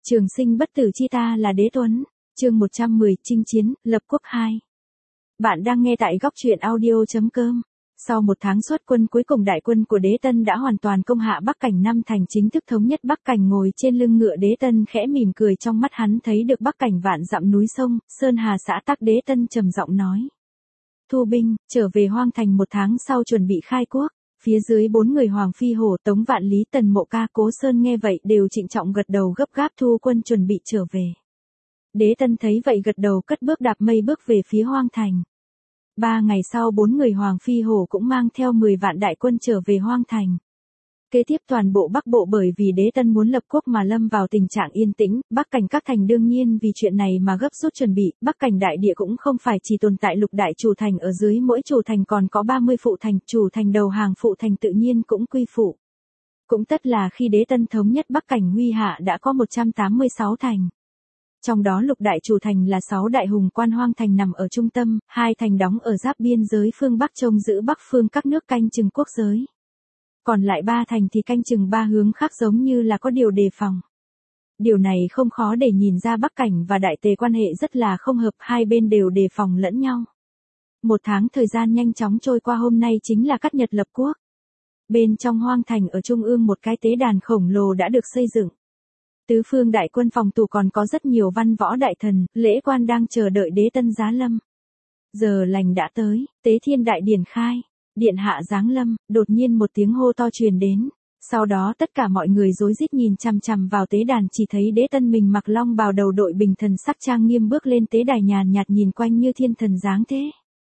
Trường sinh bất tử chi ta là Đế Tuấn, chương 110, chinh chiến, lập quốc 2. Bạn đang nghe tại góc truyện audio.com. Sau một tháng xuất quân cuối cùng đại quân của Đế Tân đã hoàn toàn công hạ Bắc Cảnh Năm Thành, chính thức thống nhất Bắc Cảnh. Ngồi trên lưng ngựa Đế Tân khẽ mỉm cười, trong mắt hắn thấy được Bắc Cảnh vạn dặm núi sông, sơn hà xã tắc. Đế Tân trầm giọng nói. Thu binh, trở về Hoang Thành, một tháng sau chuẩn bị khai quốc. Phía dưới 4 người Hoàng Phi Hổ, Tống Vạn Lý, Tần Mộ Ca, Cố Sơn nghe vậy đều trịnh trọng gật đầu, gấp gáp thu quân chuẩn bị trở về. Đế Tân thấy vậy gật đầu, cất bước đạp mây bước về phía Hoang Thành. 3 ngày sau 4 người Hoàng Phi Hổ cũng mang theo 10 vạn đại quân trở về Hoang Thành. Kế tiếp toàn bộ Bắc Bộ bởi vì Đế Tân muốn lập quốc mà lâm vào tình trạng yên tĩnh, Bắc Cảnh các thành đương nhiên vì chuyện này mà gấp rút chuẩn bị. Bắc Cảnh đại địa cũng không phải chỉ tồn tại lục đại chủ thành, ở dưới mỗi chủ thành còn có 30 phụ thành, chủ thành đầu hàng phụ thành tự nhiên cũng quy phụ. Cũng tất là khi Đế Tân thống nhất Bắc Cảnh huy hạ đã có 186 thành. Trong đó lục đại chủ thành là 6 đại hùng quan, Hoang Thành nằm ở trung tâm, 2 thành đóng ở giáp biên giới phương Bắc trông giữ Bắc phương các nước canh chừng quốc giới. Còn lại 3 thành thì canh chừng 3 hướng khác, giống như là có điều đề phòng. Điều này không khó để nhìn ra Bắc Cảnh và Đại Tề quan hệ rất là không hợp, hai bên đều đề phòng lẫn nhau. Một tháng thời gian nhanh chóng trôi qua, hôm nay chính là cắt nhật lập quốc. Bên trong Hoang Thành ở trung ương một cái tế đàn khổng lồ đã được xây dựng. Tứ phương đại quân phòng thủ còn có rất nhiều văn võ đại thần, lễ quan đang chờ đợi Đế Tân giáng lâm. Giờ lành đã tới, Tế Thiên đại điển khai. Điện hạ giáng lâm, đột nhiên một tiếng hô to truyền đến. Sau đó tất cả mọi người rối rít nhìn chằm chằm vào tế đàn, chỉ thấy Đế Tân mình mặc long bào đầu đội bình thần sắc trang nghiêm bước lên tế đài, nhàn nhạt nhìn quanh như thiên thần giáng thế.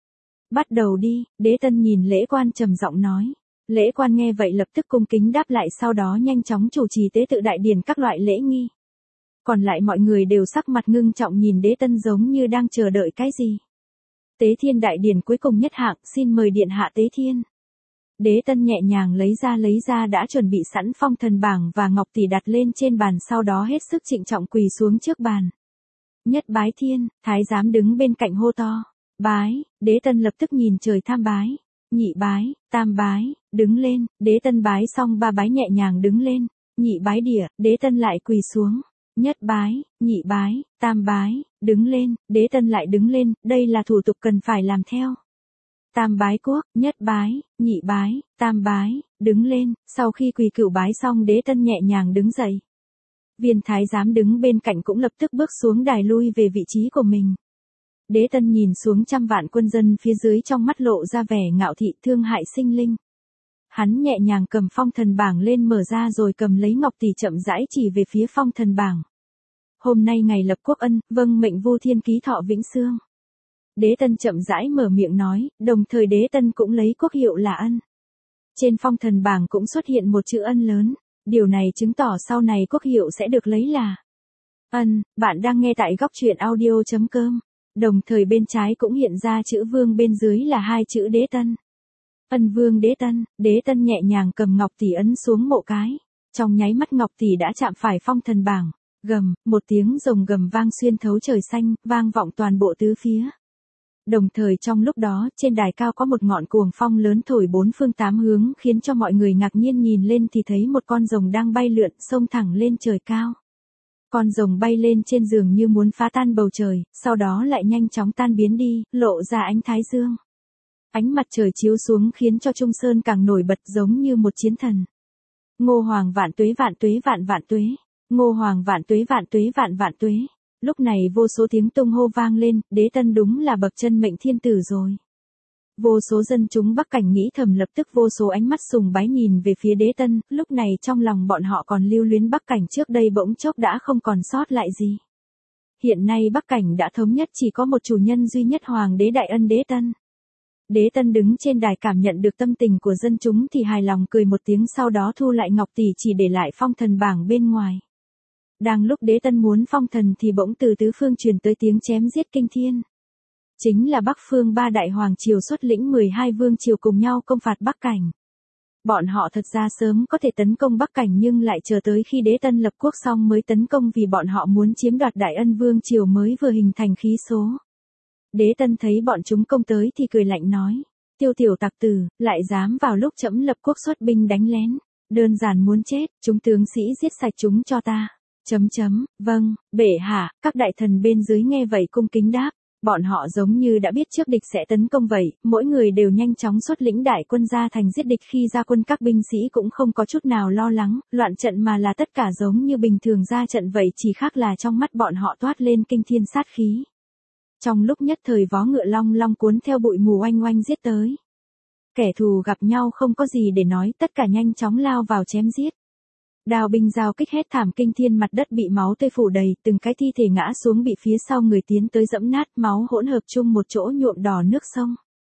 Bắt đầu đi, Đế Tân nhìn lễ quan trầm giọng nói. Lễ quan nghe vậy lập tức cung kính đáp lại, sau đó nhanh chóng chủ trì tế tự đại điển các loại lễ nghi. Còn lại mọi người đều sắc mặt ngưng trọng nhìn Đế Tân giống như đang chờ đợi cái gì. Tế Thiên đại điển cuối cùng nhất hạng, xin mời điện hạ tế thiên. Đế Tân nhẹ nhàng lấy ra đã chuẩn bị sẵn phong thần bảng và ngọc tỷ đặt lên trên bàn, sau đó hết sức trịnh trọng quỳ xuống trước bàn. Nhất bái thiên, thái giám đứng bên cạnh hô to. Bái, Đế Tân lập tức nhìn trời tham bái. Nhị bái, tam bái, đứng lên. Đế Tân bái xong 3 bái nhẹ nhàng đứng lên. Nhị bái địa, Đế Tân lại quỳ xuống. Nhất bái, nhị bái, tam bái, đứng lên, Đế Tân lại đứng lên, đây là thủ tục cần phải làm theo. Tam bái quốc, nhất bái, nhị bái, tam bái, đứng lên, sau khi quỳ cửu bái xong Đế Tân nhẹ nhàng đứng dậy. Viên thái giám đứng bên cạnh cũng lập tức bước xuống đài lui về vị trí của mình. Đế Tân nhìn xuống trăm vạn quân dân phía dưới, trong mắt lộ ra vẻ ngạo thị, thương hại sinh linh. Hắn nhẹ nhàng cầm phong thần bảng lên mở ra rồi cầm lấy ngọc tỷ chậm rãi chỉ về phía phong thần bảng. Hôm nay ngày lập quốc ân, vâng mệnh Vu Thiên ký thọ vĩnh xương. Đế Tân chậm rãi mở miệng nói, đồng thời Đế Tân cũng lấy quốc hiệu là ân. Trên phong thần bảng cũng xuất hiện một chữ ân lớn, điều này chứng tỏ sau này quốc hiệu sẽ được lấy là ân. Bạn đang nghe tại góc truyện audio.com. Đồng thời bên trái cũng hiện ra chữ vương, bên dưới là 2 chữ Đế Tân. Ân vương Đế Tân. Đế Tân nhẹ nhàng cầm ngọc tỷ ấn xuống mộ cái. Trong nháy mắt ngọc tỷ đã chạm phải phong thần bảng. Gầm, một tiếng rồng gầm vang xuyên thấu trời xanh, vang vọng toàn bộ tứ phía. Đồng thời trong lúc đó, trên đài cao có một ngọn cuồng phong lớn thổi 4 phương 8 hướng, khiến cho mọi người ngạc nhiên nhìn lên thì thấy một con rồng đang bay lượn, xông thẳng lên trời cao. Con rồng bay lên trên giường như muốn phá tan bầu trời, sau đó lại nhanh chóng tan biến đi, lộ ra ánh thái dương. Ánh mặt trời chiếu xuống khiến cho Trung Sơn càng nổi bật, giống như một chiến thần. Ngô Hoàng vạn tuế vạn tuế vạn vạn tuế. Ngô Hoàng vạn tuế vạn tuế vạn vạn tuế. Lúc này vô số tiếng tung hô vang lên, Đế Tân đúng là bậc chân mệnh thiên tử rồi. Vô số dân chúng Bắc Cảnh nghĩ thầm, lập tức vô số ánh mắt sùng bái nhìn về phía Đế Tân, lúc này trong lòng bọn họ còn lưu luyến Bắc Cảnh trước đây bỗng chốc đã không còn sót lại gì. Hiện nay Bắc Cảnh đã thống nhất, chỉ có một chủ nhân duy nhất, Hoàng đế đại ân Đế Tân. Đế Tân đứng trên đài cảm nhận được tâm tình của dân chúng thì hài lòng cười một tiếng, sau đó thu lại ngọc tỷ chỉ để lại phong thần bảng bên ngoài. Đang lúc Đế Tân muốn phong thần thì bỗng từ tứ phương truyền tới tiếng chém giết kinh thiên. Chính là Bắc phương 3 đại hoàng triều xuất lĩnh 12 vương triều cùng nhau công phạt Bắc Cảnh. Bọn họ thật ra sớm có thể tấn công Bắc Cảnh nhưng lại chờ tới khi Đế Tân lập quốc xong mới tấn công, vì bọn họ muốn chiếm đoạt Đại Ân vương triều mới vừa hình thành khí số. Đế Tân thấy bọn chúng công tới thì cười lạnh nói, tiêu tiểu tặc tử, lại dám vào lúc trẫm lập quốc xuất binh đánh lén, đơn giản muốn chết, chúng tướng sĩ giết sạch chúng cho ta. Vâng, bệ hạ, các đại thần bên dưới nghe vậy cung kính đáp. Bọn họ giống như đã biết trước địch sẽ tấn công vậy, mỗi người đều nhanh chóng xuất lĩnh đại quân ra thành giết địch. Khi ra quân các binh sĩ cũng không có chút nào lo lắng, loạn trận mà là tất cả giống như bình thường ra trận vậy, chỉ khác là trong mắt bọn họ toát lên kinh thiên sát khí. Trong lúc nhất thời vó ngựa long long cuốn theo bụi mù oanh oanh giết tới. Kẻ thù gặp nhau không có gì để nói, tất cả nhanh chóng lao vào chém giết. Đao binh giao kích hét thảm kinh thiên, mặt đất bị máu tươi phủ đầy, từng cái thi thể ngã xuống bị phía sau người tiến tới dẫm nát, máu hỗn hợp chung một chỗ nhuộm đỏ nước sông.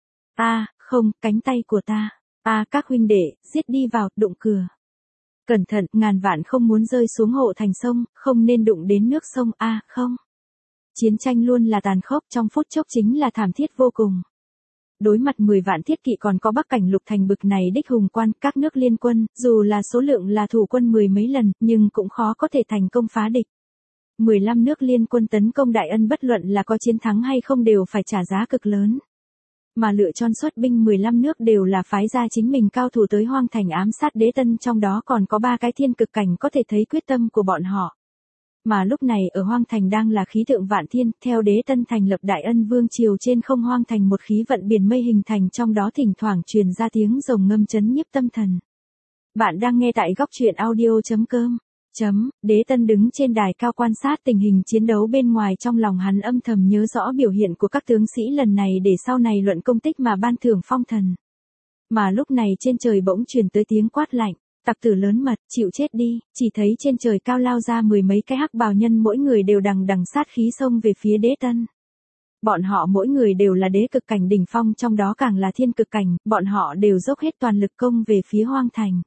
Không, cánh tay của ta. Các huynh đệ, giết đi vào, đụng cửa. Cẩn thận, ngàn vạn không muốn rơi xuống hộ thành sông, không nên đụng đến nước sông. Không. Chiến tranh luôn là tàn khốc, trong phút chốc chính là thảm thiết vô cùng. Đối mặt 10 vạn thiết kỵ còn có Bắc Cảnh Lục Thành bực này đích hùng quan, các nước liên quân, dù là số lượng là thủ quân 10 mấy lần, nhưng cũng khó có thể thành công phá địch. 15 nước liên quân tấn công Đại Ân bất luận là có chiến thắng hay không đều phải trả giá cực lớn. Mà lựa chọn xuất binh 15 nước đều là phái ra chính mình cao thủ tới Hoang Thành ám sát Đế Tân, trong đó còn có 3 cái thiên cực cảnh, có thể thấy quyết tâm của bọn họ. Mà lúc này ở Hoang Thành đang là khí tượng vạn thiên, theo Đế Tân thành lập Đại Ân Vương triều, trên không Hoang Thành một khí vận biển mây hình thành, trong đó thỉnh thoảng truyền ra tiếng rồng ngâm chấn nhiếp tâm thần. Bạn đang nghe tại góc truyện audio.com. Đế Tân đứng trên đài cao quan sát tình hình chiến đấu bên ngoài, trong lòng hắn âm thầm nhớ rõ biểu hiện của các tướng sĩ lần này để sau này luận công tích mà ban thưởng phong thần. Mà lúc này trên trời bỗng truyền tới tiếng quát lạnh. Tặc tử lớn mật, chịu chết đi. Chỉ thấy trên trời cao lao ra 10 mấy cái hắc bào nhân, mỗi người đều đằng đằng sát khí xông về phía Đế Tân. Bọn họ mỗi người đều là đế cực cảnh đỉnh phong, trong đó càng là thiên cực cảnh, bọn họ đều dốc hết toàn lực công về phía Hoang Thành.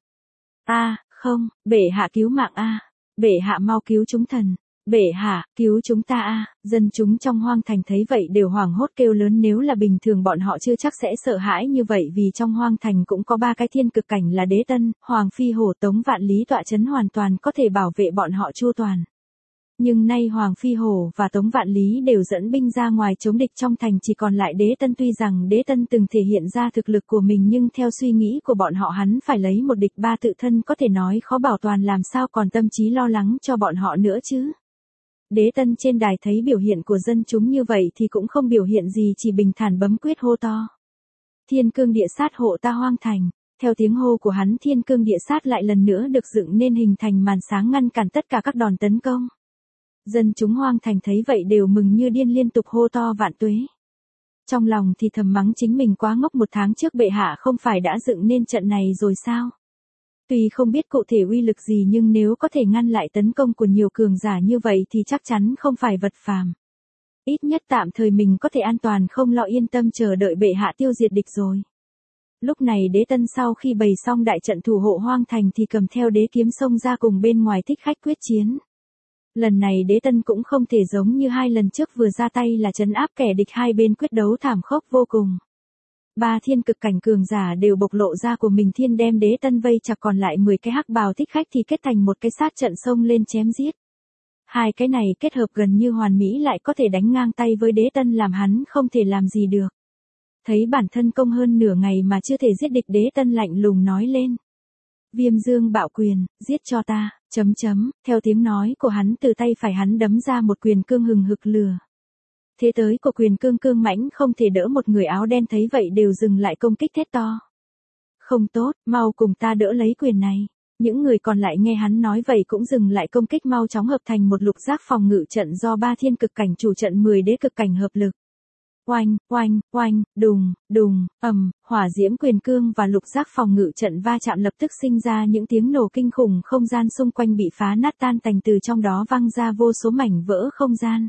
Không, bệ hạ cứu mạng bệ hạ mau cứu chúng thần. Bệ hạ, cứu chúng ta Dân chúng trong Hoang Thành thấy vậy đều hoảng hốt kêu lớn, nếu là bình thường bọn họ chưa chắc sẽ sợ hãi như vậy, vì trong Hoang Thành cũng có 3 cái thiên cực cảnh là Đế Tân, Hoàng Phi Hổ, Tống Vạn Lý tọa chấn, hoàn toàn có thể bảo vệ bọn họ chu toàn. Nhưng nay Hoàng Phi Hổ và Tống Vạn Lý đều dẫn binh ra ngoài chống địch, trong thành chỉ còn lại Đế Tân. Tuy rằng Đế Tân từng thể hiện ra thực lực của mình, nhưng theo suy nghĩ của bọn họ hắn phải lấy một địch 3 tự thân, có thể nói khó bảo toàn, làm sao còn tâm trí lo lắng cho bọn họ nữa chứ. Đế Tân trên đài thấy biểu hiện của dân chúng như vậy thì cũng không biểu hiện gì, chỉ bình thản bấm quyết hô to. Thiên cương địa sát hộ ta Hoang Thành. Theo tiếng hô của hắn, thiên cương địa sát lại lần nữa được dựng nên hình thành màn sáng ngăn cản tất cả các đòn tấn công. Dân chúng Hoang Thành thấy vậy đều mừng như điên, liên tục hô to vạn tuế. Trong lòng thì thầm mắng chính mình quá ngốc, 1 tháng trước bệ hạ không phải đã dựng nên trận này rồi sao? Tuy không biết cụ thể uy lực gì, nhưng nếu có thể ngăn lại tấn công của nhiều cường giả như vậy thì chắc chắn không phải vật phàm. Ít nhất tạm thời mình có thể an toàn không lo, yên tâm chờ đợi bệ hạ tiêu diệt địch rồi. Lúc này Đế Tân sau khi bày xong đại trận thủ hộ Hoang Thành thì cầm theo đế kiếm xông ra cùng bên ngoài thích khách quyết chiến. Lần này Đế Tân cũng không thể giống như 2 lần trước vừa ra tay là trấn áp kẻ địch, hai bên quyết đấu thảm khốc vô cùng. 3 thiên cực cảnh cường giả đều bộc lộ ra của mình, thiên đem Đế Tân vây chặt, còn lại 10 cái hắc bào thích khách thì kết thành một cái sát trận xông lên chém giết. 2 cái này kết hợp gần như hoàn mỹ, lại có thể đánh ngang tay với Đế Tân, làm hắn không thể làm gì được. Thấy bản thân công hơn nửa ngày mà chưa thể giết địch, Đế Tân lạnh lùng nói lên. Viêm Dương Bạo Quyền, giết cho ta. Theo tiếng nói của hắn, từ tay phải hắn đấm ra một quyền cương hừng hực lửa. Thế tới của quyền cương cương mãnh không thể đỡ, một người áo đen thấy vậy đều dừng lại công kích, thét to. Không tốt, mau cùng ta đỡ lấy quyền này. Những người còn lại nghe hắn nói vậy cũng dừng lại công kích, mau chóng hợp thành một lục giác phòng ngự trận do 3 thiên cực cảnh chủ trận, 10 đế cực cảnh hợp lực. Oanh, oanh, oanh, đùng, đùng, ầm, hỏa diễm quyền cương và lục giác phòng ngự trận va chạm, lập tức sinh ra những tiếng nổ kinh khủng, không gian xung quanh bị phá nát tan tành, từ trong đó văng ra vô số mảnh vỡ không gian.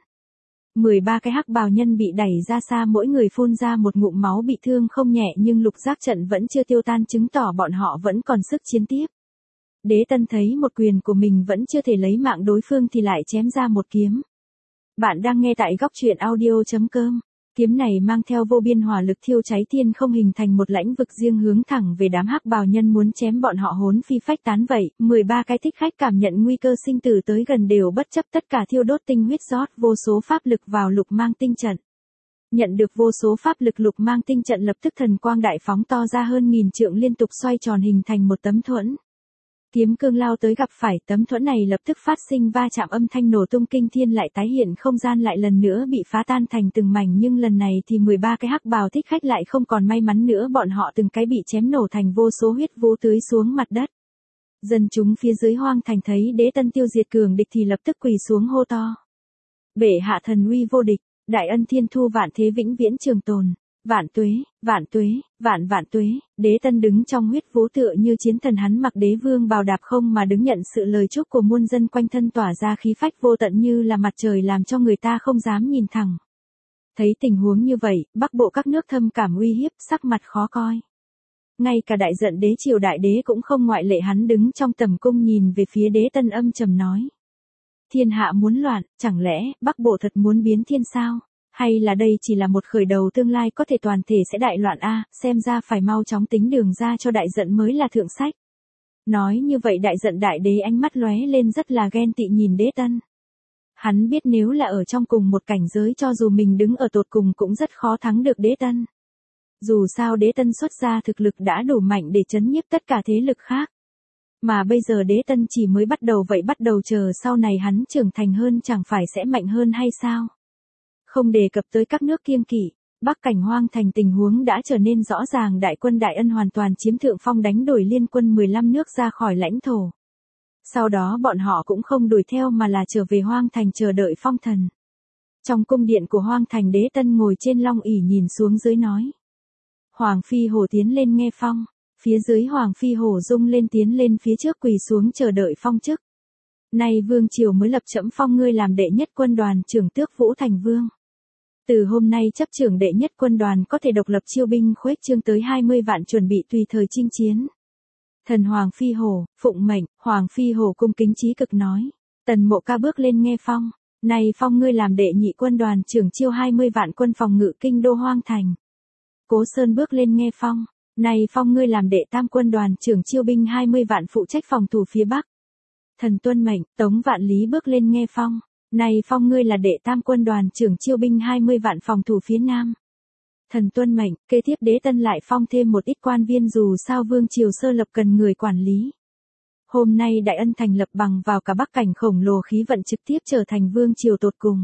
13 cái hắc bào nhân bị đẩy ra xa, mỗi người phun ra một ngụm máu, bị thương không nhẹ, nhưng lục giác trận vẫn chưa tiêu tan, chứng tỏ bọn họ vẫn còn sức chiến tiếp. Đế Tân thấy một quyền của mình vẫn chưa thể lấy mạng đối phương thì lại chém ra một kiếm. Bạn đang nghe tại góc truyện audio.com. Kiếm này mang theo vô biên hỏa lực thiêu cháy thiên không, hình thành một lãnh vực riêng hướng thẳng về đám hắc bào nhân, muốn chém bọn họ hồn phi phách tán vậy. 13 cái thích khách cảm nhận nguy cơ sinh tử tới gần đều bất chấp tất cả, thiêu đốt tinh huyết, rót vô số pháp lực vào lục mang tinh trận. Nhận được vô số pháp lực, lục mang tinh trận lập tức thần quang đại phóng to ra hơn 1000 trượng, liên tục xoay tròn hình thành một tấm thuẫn. Kiếm cương lao tới gặp phải tấm thuẫn này lập tức phát sinh va chạm âm thanh nổ tung kinh thiên lại tái hiện không gian lại lần nữa bị phá tan thành từng mảnh nhưng lần này thì 13 cái hắc bào thích khách lại không còn may mắn nữa bọn họ từng cái bị chém nổ thành vô số huyết vũ tưới xuống mặt đất. Dân chúng phía dưới hoang thành thấy Đế Tân tiêu diệt cường địch thì lập tức quỳ xuống hô to. Bệ hạ thần uy vô địch, đại ân thiên thu vạn thế vĩnh viễn trường tồn. Vạn tuế, vạn tuế, vạn vạn tuế, Đế Tân đứng trong huyết vũ tựa như chiến thần hắn mặc đế vương bào đạp không mà đứng nhận sự lời chúc của muôn dân quanh thân tỏa ra khí phách vô tận như là mặt trời làm cho người ta không dám nhìn thẳng. Thấy tình huống như vậy, Bắc Bộ các nước thâm cảm uy hiếp, sắc mặt khó coi. Ngay cả đại giận đế triều đại đế cũng không ngoại lệ hắn đứng trong tầm cung nhìn về phía Đế Tân âm trầm nói. Thiên hạ muốn loạn, chẳng lẽ Bắc Bộ thật muốn biến thiên sao? Hay là đây chỉ là một khởi đầu tương lai có thể toàn thể sẽ đại loạn a, xem ra phải mau chóng tính đường ra cho đại giận mới là thượng sách. Nói như vậy đại giận đại đế ánh mắt lóe lên rất là ghen tị nhìn Đế Tân. Hắn biết nếu là ở trong cùng một cảnh giới cho dù mình đứng ở tột cùng cũng rất khó thắng được Đế Tân. Dù sao Đế Tân xuất ra thực lực đã đủ mạnh để chấn nhiếp tất cả thế lực khác. Mà bây giờ Đế Tân chỉ mới bắt đầu vậy bắt đầu chờ sau này hắn trưởng thành hơn chẳng phải sẽ mạnh hơn hay sao? Không đề cập tới các nước kiêng kỵ, Bắc cảnh hoang thành tình huống đã trở nên rõ ràng đại quân Đại Ân hoàn toàn chiếm thượng phong đánh đuổi liên quân 15 nước ra khỏi lãnh thổ. Sau đó bọn họ cũng không đuổi theo mà là trở về hoang thành chờ đợi phong thần. Trong cung điện của hoang thành Đế Tân ngồi trên long ỷ nhìn xuống dưới nói. Hoàng Phi Hổ tiến lên nghe phong, phía dưới Hoàng Phi Hổ rung lên tiến lên phía trước quỳ xuống chờ đợi phong chức. Nay Vương Triều mới lập trẫm phong ngươi làm đệ nhất quân đoàn trưởng tước Vũ Thành Vương. Từ hôm nay chấp trưởng đệ nhất quân đoàn có thể độc lập chiêu binh khuếch trương tới 20 vạn chuẩn bị tùy thời chinh chiến. Thần Hoàng Phi Hổ, phụng mệnh, Hoàng Phi Hổ cung kính chí cực nói. Tần Mộ Ca bước lên nghe phong, này phong ngươi làm đệ nhị quân đoàn trưởng chiêu 20 vạn quân phòng ngự kinh đô hoang thành. Cố Sơn bước lên nghe phong, này phong ngươi làm đệ tam quân đoàn trưởng chiêu binh 20 vạn phụ trách phòng thủ phía Bắc. Thần tuân mệnh, Tống Vạn Lý bước lên nghe phong. Này phong ngươi là đệ tam quân đoàn trưởng chiêu binh 20 vạn phòng thủ phía Nam. Thần tuân mệnh, kế tiếp Đế Tân lại phong thêm một ít quan viên dù sao Vương Triều sơ lập cần người quản lý. Hôm nay Đại Ân thành lập bằng vào cả Bắc cảnh khổng lồ khí vận trực tiếp trở thành Vương Triều tột cùng.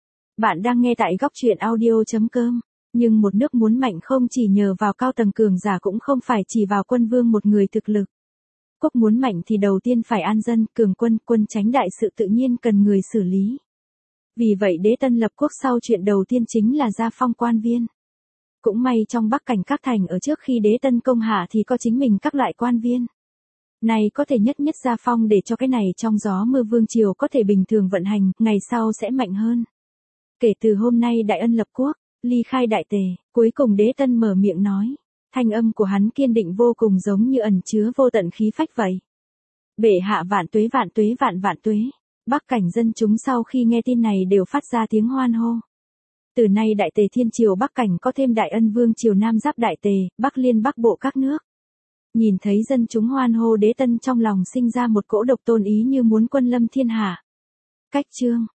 Bạn đang nghe tại góc truyện audio.com. Nhưng một nước muốn mạnh không chỉ nhờ vào cao tầng cường giả cũng không phải chỉ vào quân vương một người thực lực. Quốc muốn mạnh thì đầu tiên phải an dân, cường quân, quân tránh đại sự tự nhiên cần người xử lý. Vì vậy Đế Tân lập quốc sau chuyện đầu tiên chính là gia phong quan viên. Cũng may trong Bắc cảnh các thành ở trước khi Đế Tân công hạ thì có chính mình các loại quan viên. Này có thể nhất nhất gia phong để cho cái này trong gió mưa Vương Triều có thể bình thường vận hành, ngày sau sẽ mạnh hơn. Kể từ hôm nay Đại Ân lập quốc, ly khai đại tề, cuối cùng Đế Tân mở miệng nói. Thanh âm của hắn kiên định vô cùng giống như ẩn chứa vô tận khí phách vậy. Bệ hạ vạn tuế vạn tuế vạn vạn tuế. Bắc cảnh dân chúng sau khi nghe tin này đều phát ra tiếng hoan hô. Từ nay đại tề thiên triều Bắc cảnh có thêm Đại Ân Vương triều Nam giáp đại tề, Bắc liên Bắc bộ các nước. Nhìn thấy dân chúng hoan hô Đế Tân trong lòng sinh ra một cỗ độc tôn ý như muốn quân lâm thiên hạ. Cách chương